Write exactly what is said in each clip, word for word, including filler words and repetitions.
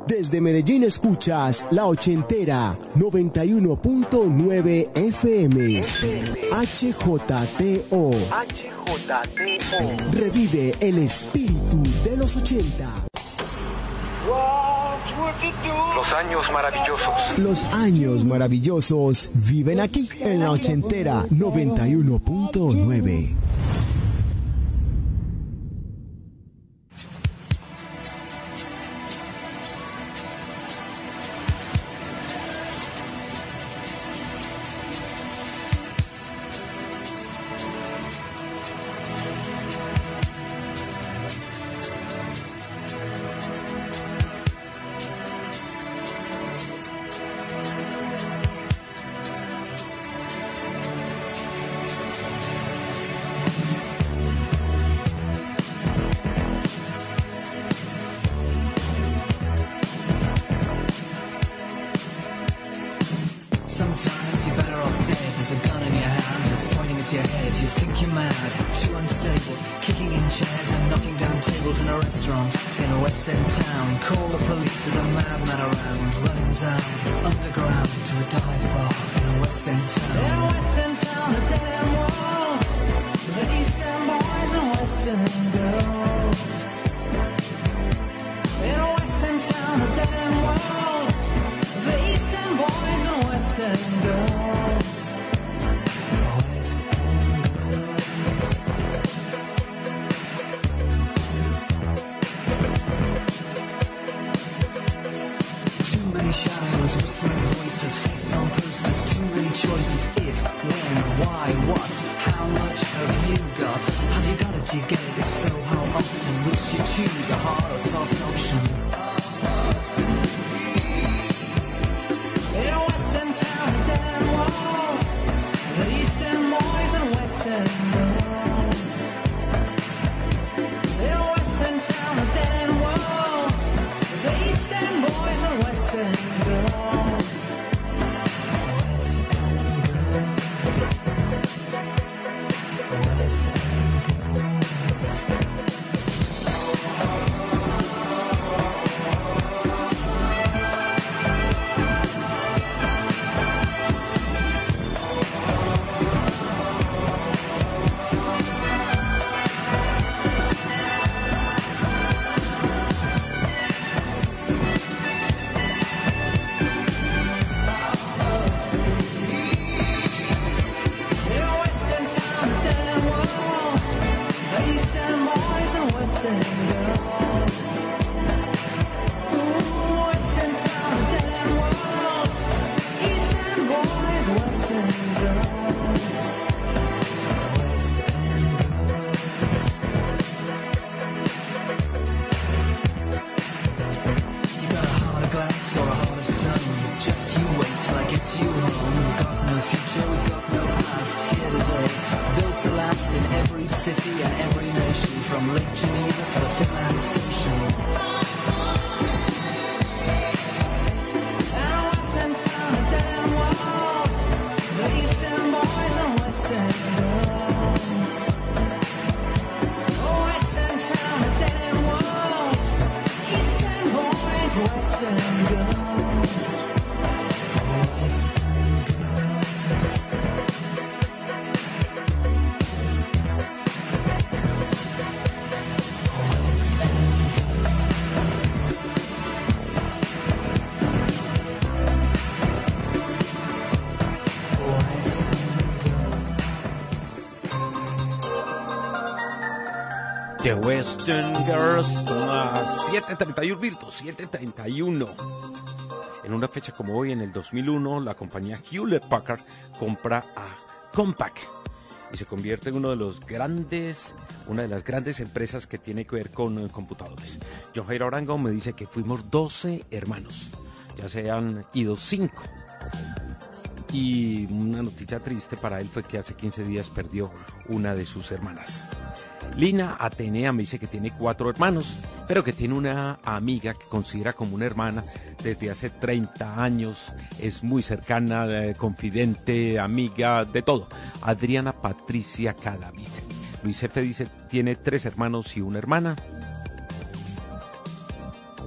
Desde Medellín escuchas La Ochentera, noventa y uno punto nueve F M. H J T O. H J T O. Revive el espíritu de los ochenta. Los años maravillosos. Los años maravillosos viven aquí en La Ochentera, noventa y uno punto nueve. The Western Girls con las siete treinta y uno minutos, siete treinta y uno. En una fecha como hoy, en el dos mil uno, la compañía Hewlett Packard compra a Compaq y se convierte en uno de los grandes, una de las grandes empresas que tiene que ver con uh, computadores. John Jairo Arango me dice que fuimos doce hermanos, ya se han ido cinco. Y una noticia triste para él fue que hace quince días perdió una de sus hermanas. Lina Atenea me dice que tiene cuatro hermanos, pero que tiene una amiga que considera como una hermana desde hace treinta años, es muy cercana, eh, confidente, amiga, de todo. Adriana Patricia Cadavid. Luis F. dice, tiene tres hermanos y una hermana. Y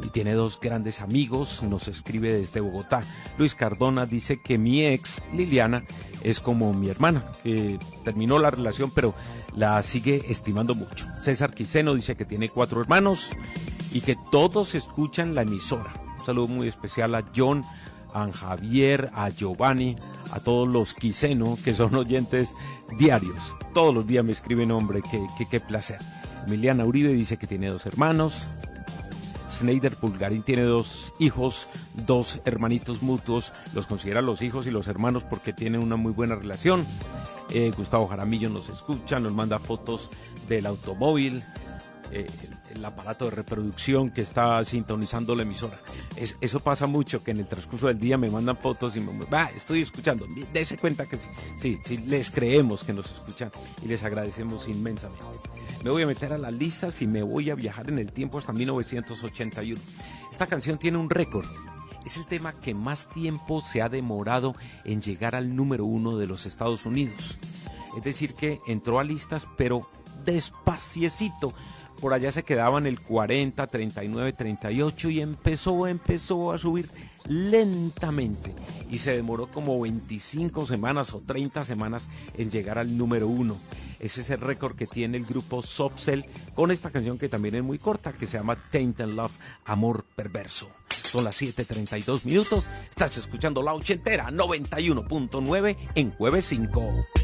y tiene dos grandes amigos, nos escribe desde Bogotá. Luis Cardona dice que mi ex, Liliana, es como mi hermana, que terminó la relación pero la sigue estimando mucho. César Quiseno dice que tiene cuatro hermanos y que todos escuchan la emisora. Un saludo muy especial a John, a Javier, a Giovanni, a todos los Quiseno, que son oyentes diarios. Todos los días me escriben, hombre, qué, qué, qué placer. Emiliana Uribe dice que tiene dos hermanos. Sneider Pulgarín tiene dos hijos, dos hermanitos mutuos, los considera los hijos y los hermanos porque tienen una muy buena relación. Eh, Gustavo Jaramillo nos escucha, nos manda fotos del automóvil, eh, el, el aparato de reproducción que está sintonizando la emisora. Es, eso pasa mucho, que en el transcurso del día me mandan fotos y me ah, estoy escuchando. Dese cuenta que sí, sí, sí, les creemos que nos escuchan y les agradecemos inmensamente. Me voy a meter a las listas y me voy a viajar en el tiempo hasta mil novecientos ochenta y uno. Esta canción tiene un récord. Es el tema que más tiempo se ha demorado en llegar al número uno de los Estados Unidos. Es decir, que entró a listas, pero despaciecito. Por allá se quedaban el cuarenta, treinta y nueve, treinta y ocho y empezó, empezó a subir lentamente. Y se demoró como veinticinco semanas o treinta semanas en llegar al número uno. Ese es el récord que tiene el grupo Soft Cell con esta canción que también es muy corta, que se llama Tainted Love, Amor Perverso. Son las siete treinta y dos minutos. Estás escuchando La Ochentera noventa y uno punto nueve en Jueves cinco.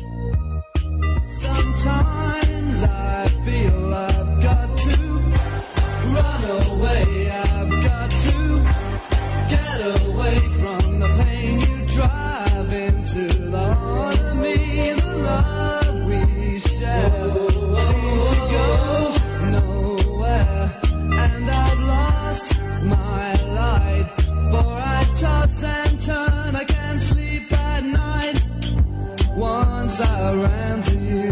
Sometimes I feel I've got to run away, I've got to get away from the pain you drive into the heart of me, the love we share seems to go nowhere, and I've lost my light, for I toss and turn, I can't sleep at night. Once I ran to you,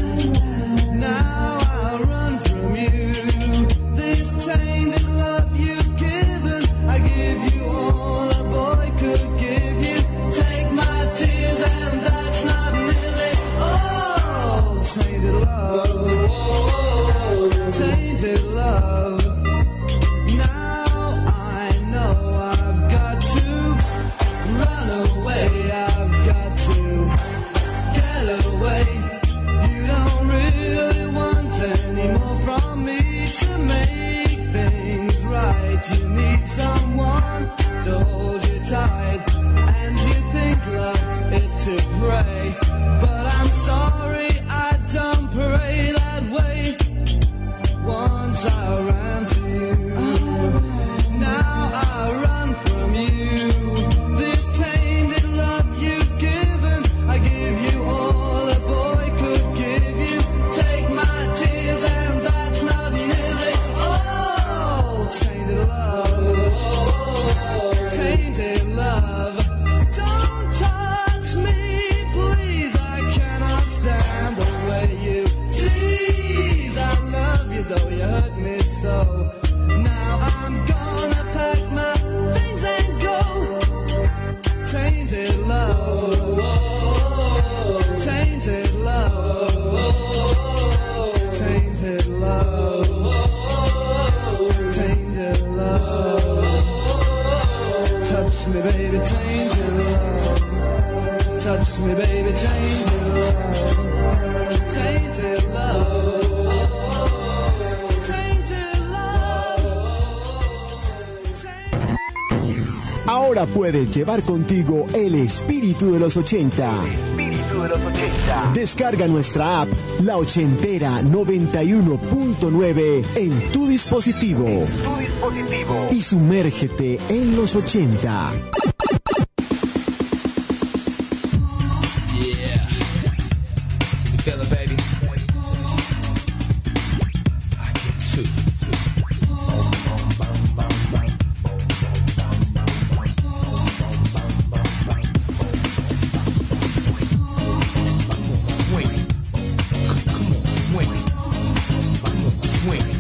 now I run from you. This tainted love you've given, I give you all a boy could give you. Take my tears and that's not nearly all. Tainted love, tainted love. Now I know I've got to run away, I've got to get away. You don't really want any more from me to make things right. You need someone to hold you tight, and you think love is to pray, but I'm sorry I don't pray that way. Once I ran to you, now I run from you. This tainted love you've given, I give you all a boy could give you. Take my tears and that's not nearly all. Tainted love, tainted love. Don't touch me, please, I cannot stand the way you tease. I love you though you hurt me so. Now I'm gonna pack my things and go. Tainted love, tainted love, tainted love, tainted love. Touch me, baby, tainted love. Touch me, baby, tainted love. Tainted love. Ahora puedes llevar contigo el espíritu de los ochenta. Espíritu de los ochenta. Descarga nuestra app La Ochentera noventa y uno punto nueve en tu dispositivo Tu dispositivo. y sumérgete en los ochenta.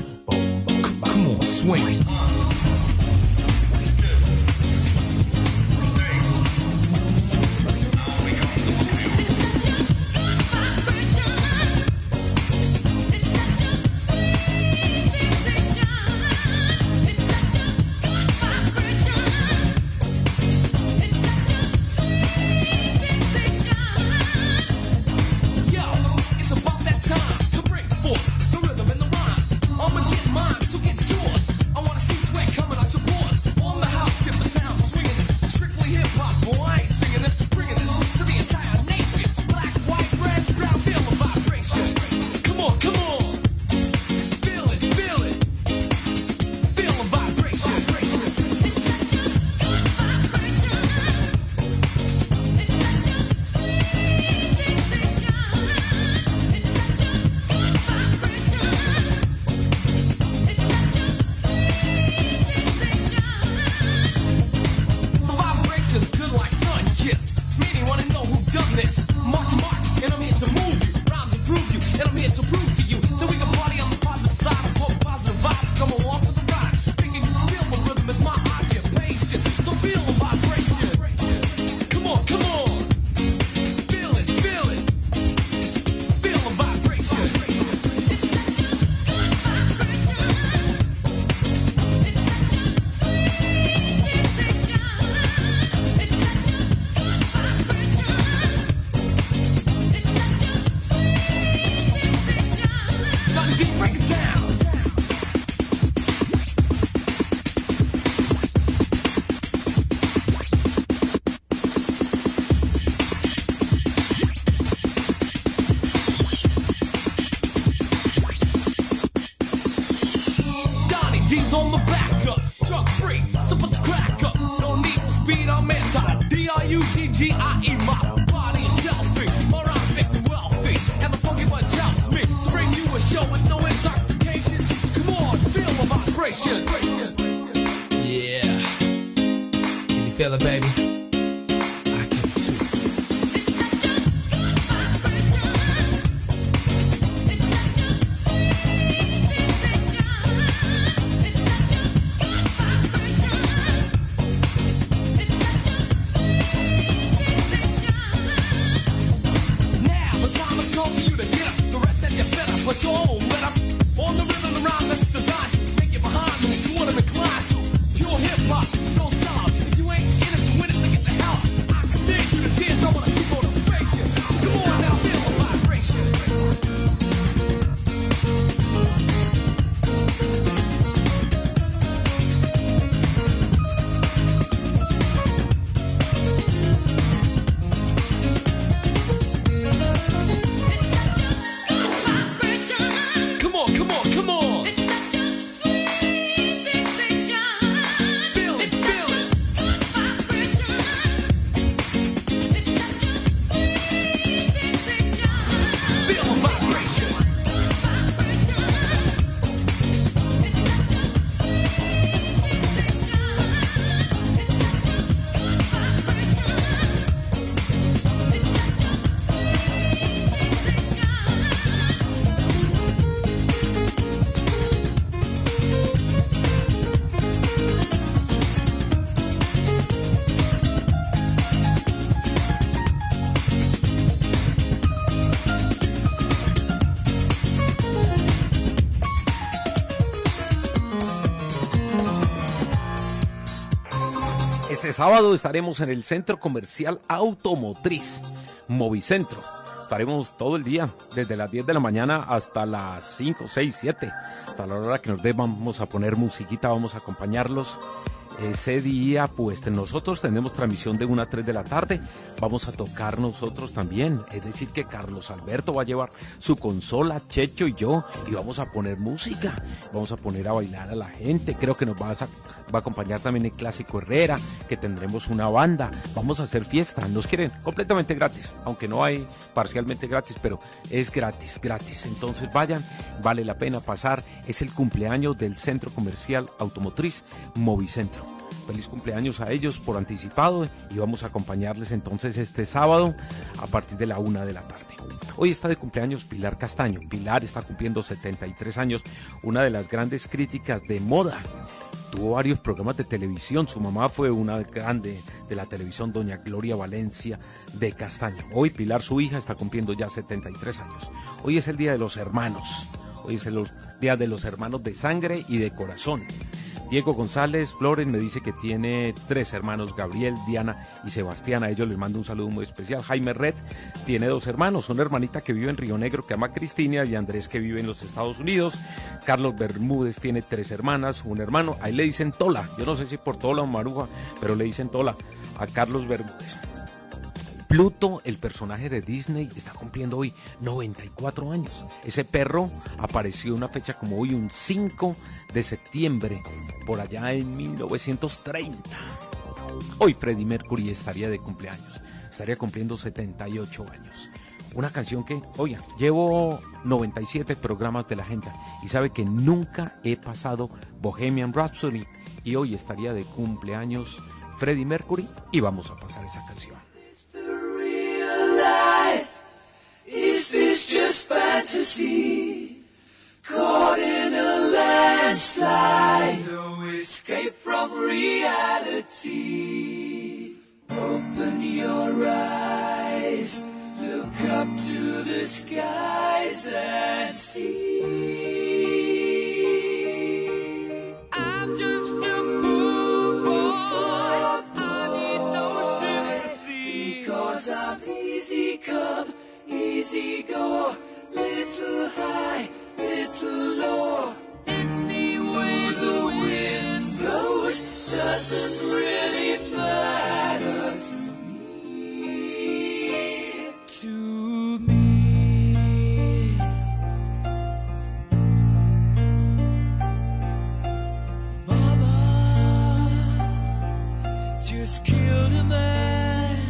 Swing. U G G I E, my body's healthy, or I'm fit wealthy, and the funky bunch helps me to bring you a show with no intoxication. Come on, feel the vibration. Yeah, can you feel it, baby? I can too. It's such a good vibration. It's such a sweet sensation. It's such a good vibration. It's such a sweet sensation. Now the time has come for you to get up. The rest that you fed up, but you won't let up. On the rhythm around that's designed to make it behind them. You wanna recline to pure hip hop, no style. If you ain't in it to win it, then get the hell out. I command you to dance. I wanna see motivation. Come on now, feel the vibration. Come on, come on, come on. It's such a sweet sensation. Feel it, feel it. Good vibration. It's such a sweet sensation. Feel the vibration. Vibration. It's such a sweet sensation. It's such a good vibration. It's such a Este sábado estaremos en el Centro Comercial Automotriz, Movicentro. Estaremos todo el día, desde las diez de la mañana hasta las cinco, seis, siete. Hasta la hora que nos dé, vamos a poner musiquita, vamos a acompañarlos. Ese día, pues nosotros tenemos transmisión de una a tres de la tarde. Vamos a tocar nosotros también. Es decir, que Carlos Alberto va a llevar su consola, Checho y yo, y vamos a poner música. Vamos a poner a bailar a la gente. Creo que nos va a, va a acompañar también el Clásico Herrera, que tendremos una banda. Vamos a hacer fiesta. Nos quieren completamente gratis, aunque no hay parcialmente gratis, pero es gratis, gratis. Entonces vayan, vale la pena pasar. Es el cumpleaños del Centro Comercial Automotriz Movicentro. Feliz cumpleaños a ellos por anticipado y vamos a acompañarles entonces este sábado a partir de la una de la tarde. Hoy está de cumpleaños Pilar Castaño. Pilar está cumpliendo setenta y tres años, una de las grandes críticas de moda. Tuvo varios programas de televisión. Su mamá fue una grande de la televisión, doña Gloria Valencia de Castaño. Hoy Pilar, su hija, está cumpliendo ya setenta y tres años. Hoy es el Día de los Hermanos. Hoy es el Día de los Hermanos de Sangre y de Corazón. Diego González Flores me dice que tiene tres hermanos, Gabriel, Diana y Sebastián. A ellos les mando un saludo muy especial. Jaime Red tiene dos hermanos, una hermanita que vive en Río Negro que se llama Cristina y Andrés que vive en los Estados Unidos. Carlos Bermúdez tiene tres hermanas, un hermano, ahí le dicen Tola, yo no sé si por Tola o Maruja, pero le dicen Tola a Carlos Bermúdez. Pluto, el personaje de Disney, está cumpliendo hoy noventa y cuatro años. Ese perro apareció una fecha como hoy, un cinco de septiembre, por allá en mil novecientos treinta. Hoy Freddie Mercury estaría de cumpleaños, estaría cumpliendo setenta y ocho años. Una canción que, oye, llevo noventa y siete programas de la gente y sabe que nunca he pasado Bohemian Rhapsody y hoy estaría de cumpleaños Freddie Mercury y vamos a pasar esa canción. Is this just fantasy? Caught in a landslide, no escape from reality. Open your eyes, look up to the skies and see. I'm just a poor boy, I need no sympathy, because I'm easy come, easy go, little high, little low. Any way the wind blows doesn't really matter to me, to me. Mama just killed a man.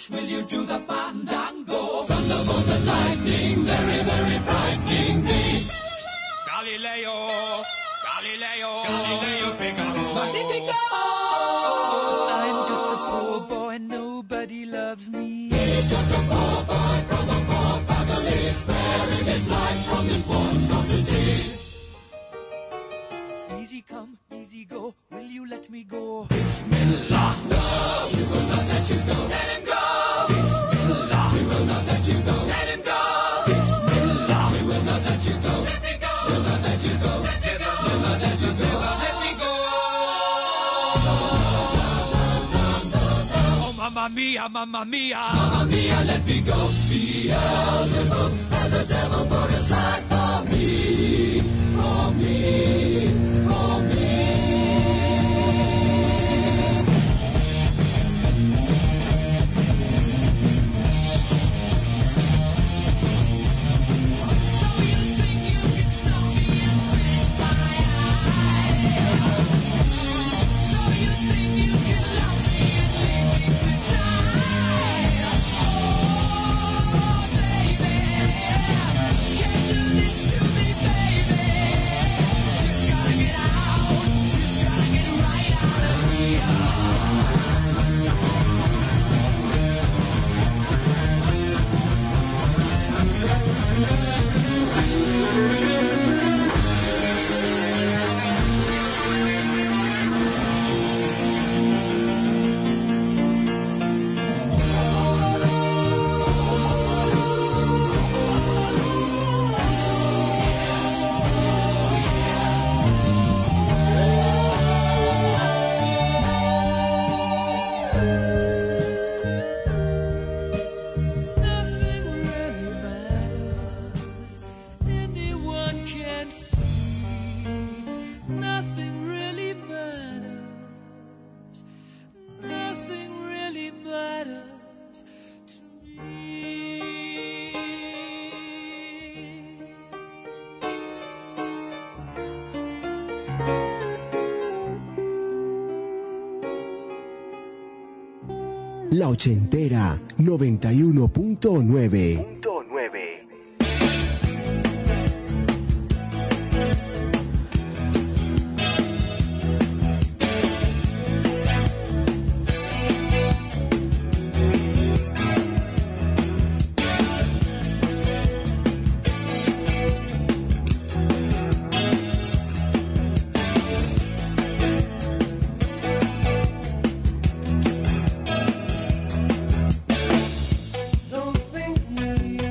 much will you do the fandango? Thunderbolts and lightning, very, very frightening me. Galileo, Galileo, Galileo Figaro. Magnifico! I'm just a poor boy, nobody loves me. He's just a poor boy from a poor family, sparing his life from this monstrosity. Easy come, easy go, will you let me go? Bismillah, no, we will not let you go. Let him go! Bismillah, we will not let you go. Let him go! Bismillah, we will not let you go. Let me go! We'll not let you go. Let me go! We'll not let you go. Let me go! Oh, mamma mia, mamma mia, mamma mia, let me go. Beelzebub has a devil put aside for me, for me, for me. So you think you can stop me and spit my eye? So you think you can love me and leave me to die? Oh, baby, can't do this to me, baby. Just gotta get out, just gotta get right out of here. Nothing really matters. Anyone can see. Nothing really matters. Nothing really matters to me. La ochentera noventa y uno punto nueve. Punto nueve. Don't think me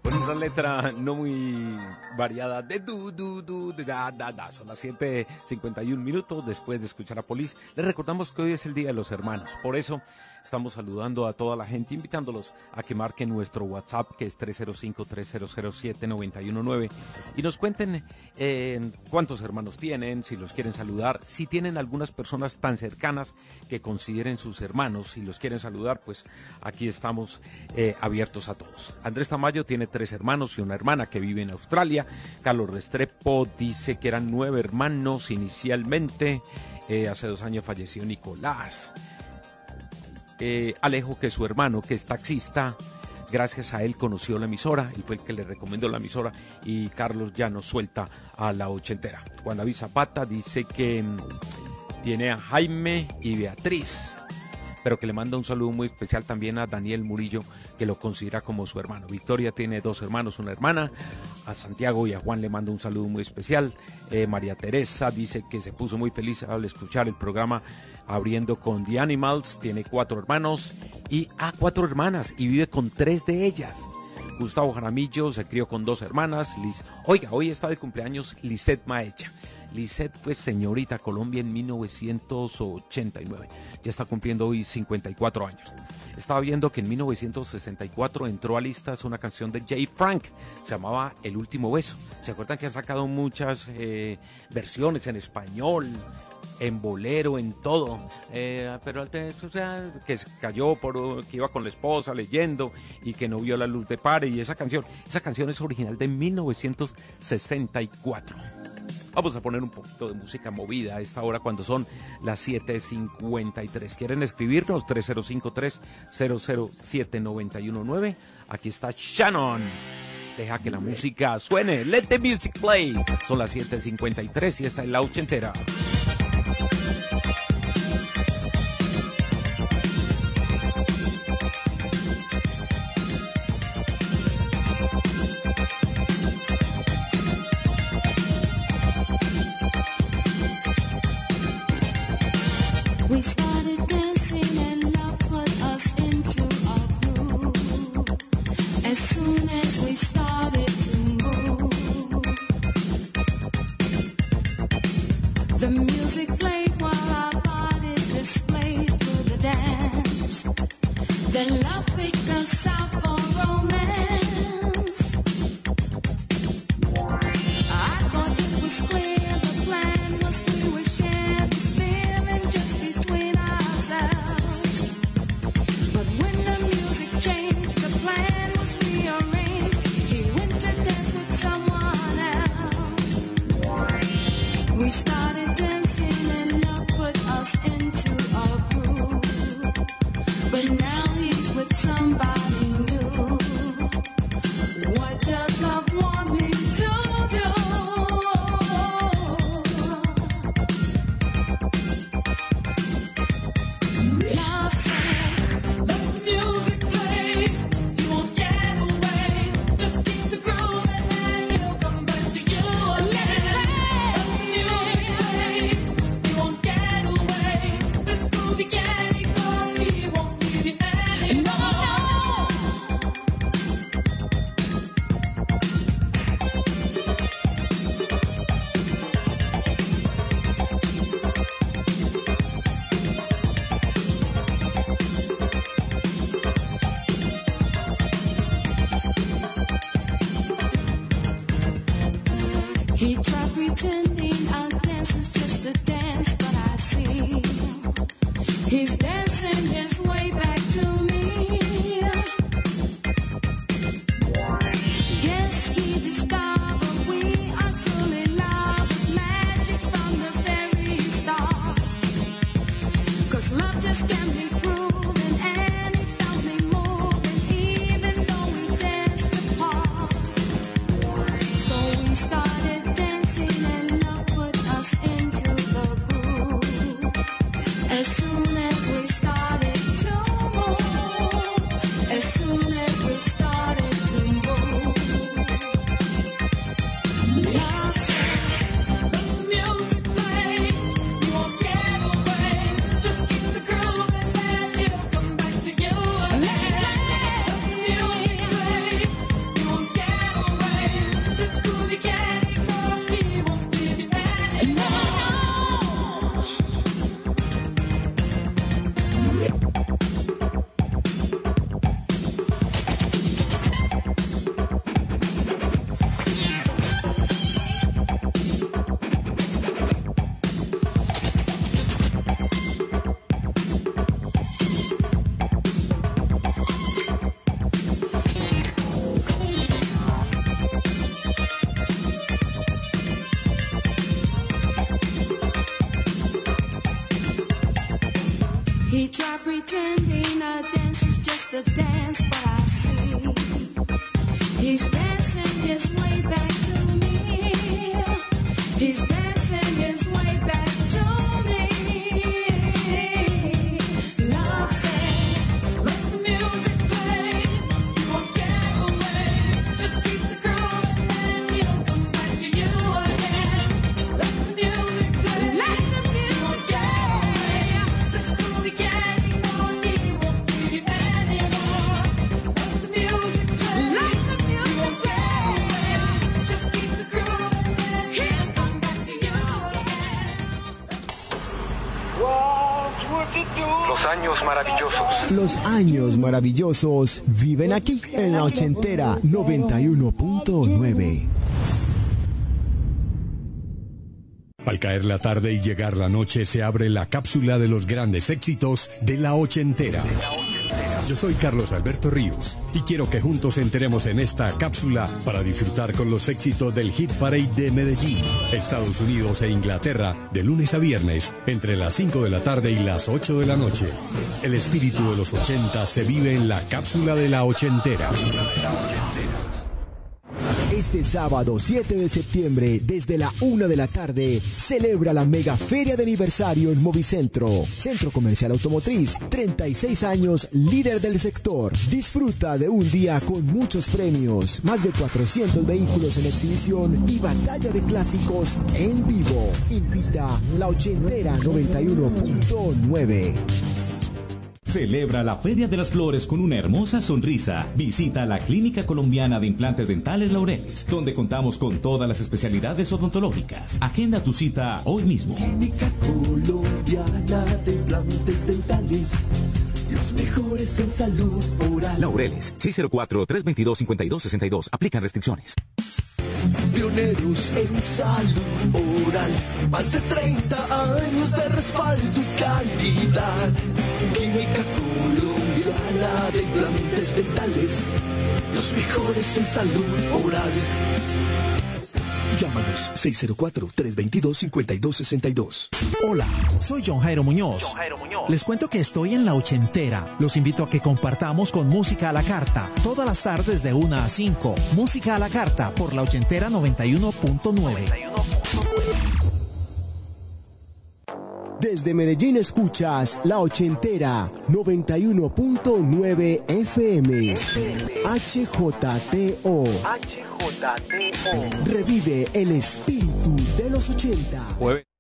Con una letra no muy variada de du, du, du, de da, da, da. Son las siete cincuenta y un minutos después de escuchar a Police. Les recordamos que hoy es el Día de los Hermanos. Por eso estamos saludando a toda la gente, invitándolos a que marquen nuestro WhatsApp, que es tres cero cinco, tres cero cero siete, nueve uno nueve, y nos cuenten eh, cuántos hermanos tienen, si los quieren saludar, si tienen algunas personas tan cercanas que consideren sus hermanos, si los quieren saludar, pues aquí estamos eh, abiertos a todos. Andrés Tamayo tiene tres hermanos y una hermana que vive en Australia. Carlos Restrepo dice que eran nueve hermanos inicialmente. Eh, hace dos años falleció Nicolás. Eh, Alejo, que es su hermano, que es taxista, gracias a él conoció la emisora y fue el que le recomendó la emisora, y Carlos ya nos suelta a la ochentera. Juan David Zapata dice que mmm, tiene a Jaime y Beatriz, pero que le manda un saludo muy especial también a Daniel Murillo, que lo considera como su hermano. Victoria tiene dos hermanos, una hermana. A Santiago y a Juan le manda un saludo muy especial. Eh, María Teresa dice que se puso muy feliz al escuchar el programa Abriendo con The Animals. Tiene cuatro hermanos y a ah, cuatro hermanas, y vive con tres de ellas. Gustavo Jaramillo se crió con dos hermanas. Liz, oiga, hoy está de cumpleaños Lisette Maecha. Lisette fue señorita Colombia en mil novecientos ochenta y nueve. Ya está cumpliendo hoy cincuenta y cuatro años. Estaba viendo que en mil novecientos sesenta y cuatro entró a listas una canción de Jay Frank. Se llamaba El Último Beso. ¿Se acuerdan que han sacado muchas eh, versiones en español, en bolero, en todo? Eh, pero o sea, que cayó por que iba con la esposa leyendo y que no vio la luz de pare. Y esa canción, esa canción es original de mil novecientos sesenta y cuatro. Vamos a poner un poquito de música movida a esta hora cuando son las siete cincuenta y tres. ¿Quieren escribirnos? tres cero cinco, tres cero cero siete, nueve uno nueve. Aquí está Shannon. Deja que la música suene. Let the music play. Son las siete cincuenta y tres y esta es la ochentera. We started dancing and love put us into a groove. As soon as we started to move, the music played while our bodies displayed through the dance. Then love picked us out for romance. I thought it was clear the plan was we would share this feeling just between ourselves. But when the music changed, the plan was rearranged. He went to dance with someone else. We started dancing and love put us into a groove. But now he's with somebody new. What does love want me to do? Love said, let the music play. You won't get away. Just keep the groove and then he'll come back to you again. Let the music play. You won't get away. This groovy candy for me won't leave you anymore. He tried pretending our dance is just a dance, but I see he's dancing his way back to me. Yes, he discovered we are truly lovers, magic from the very start. 'Cause love just can't be proven and it don't be moving, even though we danced apart. So we started dancing and to dance, but I see he's dancing his way back to me. He's dancing his way back to me. Love said, let the music play. You won't get away. Just keep the groove and he'll come back to you again. Let the music play. Let the music get away. This groovy gang, no, he won't need you anymore. Let the music play. Let the music play. Just keep the groove and he'll come back to you again. Los años maravillosos. Los años maravillosos viven aquí, en la ochentera noventa y uno punto nueve. Al caer la tarde y llegar la noche se abre la cápsula de los grandes éxitos de la ochentera. Yo soy Carlos Alberto Ríos y quiero que juntos entremos en esta cápsula para disfrutar con los éxitos del Hit Parade de Medellín, Estados Unidos e Inglaterra de lunes a viernes entre las cinco de la tarde y las ocho de la noche. El espíritu de los ochenta se vive en la cápsula de la ochentera. Este sábado siete de septiembre, desde la una de la tarde, celebra la mega feria de aniversario en Movicentro, Centro Comercial Automotriz, treinta y seis años, líder del sector. Disfruta de un día con muchos premios, más de cuatrocientos vehículos en exhibición y batalla de clásicos en vivo. Invita la ochentera noventa y uno punto nueve. Celebra la Feria de las Flores con una hermosa sonrisa. Visita la Clínica Colombiana de Implantes Dentales Laureles, donde contamos con todas las especialidades odontológicas. Agenda tu cita hoy mismo. Clínica Colombiana de Implantes Dentales, los mejores en salud oral. Laureles, seis cero cuatro, tres dos dos, cinco dos seis dos. Aplican restricciones. Pioneros en salud oral, más de treinta años de respaldo y calidad. Clínica Colombiana de Implantes Dentales, los mejores en salud oral. Llámanos seis cero cuatro, tres dos dos, cinco dos seis dos. Hola, soy John Jairo Muñoz. John Jairo Muñoz. Les cuento que estoy en la ochentera. Los invito a que compartamos con Música a la Carta. Todas las tardes de una a cinco. Música a la Carta por la ochentera noventa y uno punto nueve. Desde Medellín escuchas la ochentera noventa y uno punto nueve F M. H J T O. H J T O. Revive el espíritu de los ochenta. Jueves.